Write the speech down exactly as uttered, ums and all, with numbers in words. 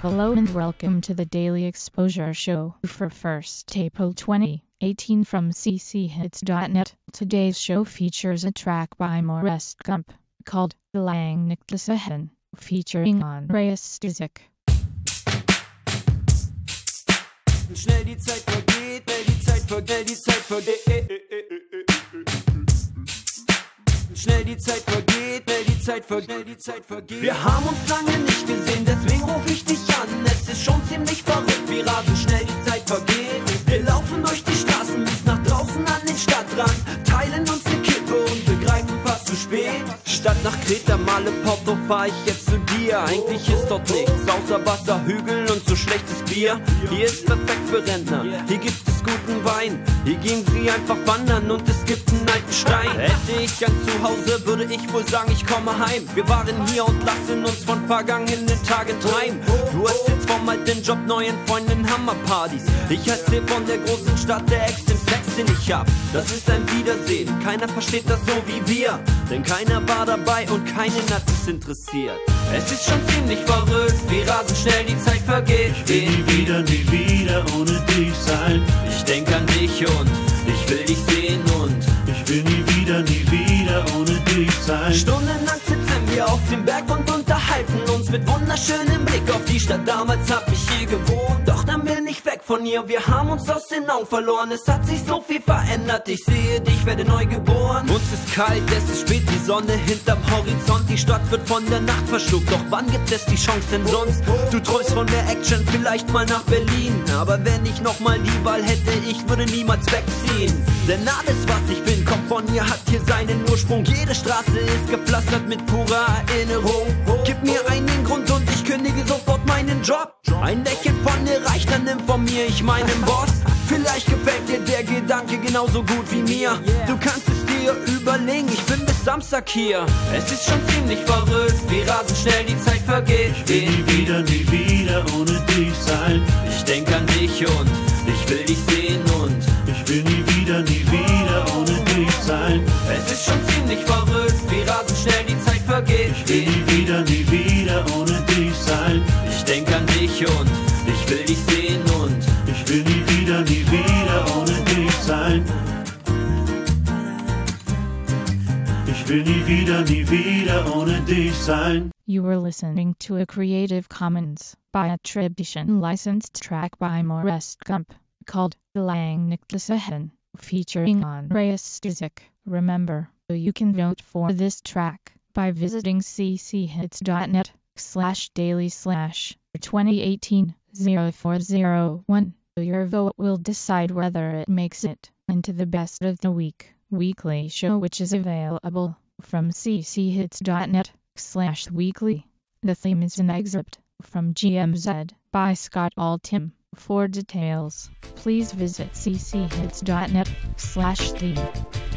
Hello and welcome to the Daily Exposure Show for first April twenty eighteen from c c hits dot net. Today's show features a track by Forrest Gump called Lang nicht gesehen, featuring Andreas Stuzik. Schnell die Zeit vergeht, schnell die Zeit vergeht, die Zeit vergeht. Schnell die Zeit vergeht, schnell die Zeit vergeht, die Zeit vergeht. Wir haben uns lange nicht gesehen, deswegen ruf ich dich an. Es ist schon ziemlich verrückt, wie rasend schnell die Zeit vergeht. Wir laufen durch die Straßen bis nach draußen an den Stadtrand, teilen uns eine Kippe und begreifen fast zu spät. Statt nach Kreta, Male, Porto fahr ich jetzt zu dir. Eigentlich ist dort nichts außer Wasser, Hügel und so schlechtes Bier. Hier ist perfekt für Rentner, hier gibt es guten Wein. Hier gehen sie einfach wandern und es gibt einen alten Stein. Hätte ich ein Zuhause, würde ich wohl sagen, ich komme heim. Wir waren hier und lassen uns von vergangenen Tagen treiben. Du erzählst vom alten Job, neuen Freunden, Hammerpartys. Ich erzähl von der großen Stadt, der Ex, dem Sex, den ich hab. Das ist ein Wiedersehen, keiner versteht das so wie wir. Denn keiner war dabei und keinen hat es interessiert. Es ist schon ziemlich verrückt, wie rasend schnell die Zeit vergeht. Ich will nie wieder, nie wieder ohne dich sein. Ich denk an dich und ich will dich sehen und ich will nie wieder, nie wieder ohne dich sein. Stundenlang sitzen wir auf dem Berg und unterhalten uns mit wunderschönem Blick auf die Stadt. Damals hab ich hier gewohnt, doch dann bin ich weg von ihr. Wir haben uns aus den Augen verloren, es hat sich so viel verändert. Ich sehe dich, werde neu geboren. Uns ist kalt, es ist spät, die Sonne hinterm Horizont. Die Stadt wird von der Nacht verschluckt, doch wann gibt es die Chance denn sonst? Du träumst von mehr Action, vielleicht mal nach Berlin. Aber wenn ich nochmal die Wahl hätte, ich würde niemals wegziehen. Denn alles, was ich bin, kommt von hier, hat hier seinen Ursprung. Jede Straße ist gepflastert mit purer Erinnerung. Gib mir einen Grund und ich kündige sofort meinen Job. Ein Lächeln von dir reicht, dann nimm von mir ich meinen Boss. Vielleicht gefällt dir der Gedanke genauso gut wie mir. Du kannst es dir überlegen, ich bin bis Samstag hier. Es ist schon ziemlich verrückt, wie rasend schnell die Zeit vergeht. Ich will nie wieder, nie wieder ohne dich sein. Ich denk an dich und ich will dich sehen und ich will nie wieder, nie wieder ohne dich sein. Es ist schon ziemlich verrückt, wie rasend schnell die Zeit vergeht. Ich will nie wieder, nie wieder ohne dich sein. Ich denk an dich und ich will dich sehen und ich will nie wieder, nie wieder ohne dich sein. Ich will nie wieder, nie wieder ohne dich sein. You were listening to a Creative Commons by attribution licensed track by Forrest Gump called Lang nicht gesehen, featuring Andreas Stuzik. Remember, you can vote for this track by visiting c c hits dot net slash daily slash twenty eighteen oh four oh one. Your vote will decide whether it makes it into the best of the week weekly show, which is available from c c hits dot net slash weekly. The theme is an excerpt from G M Z by Scott Altham. For details, please visit c c hits dot net slash theme.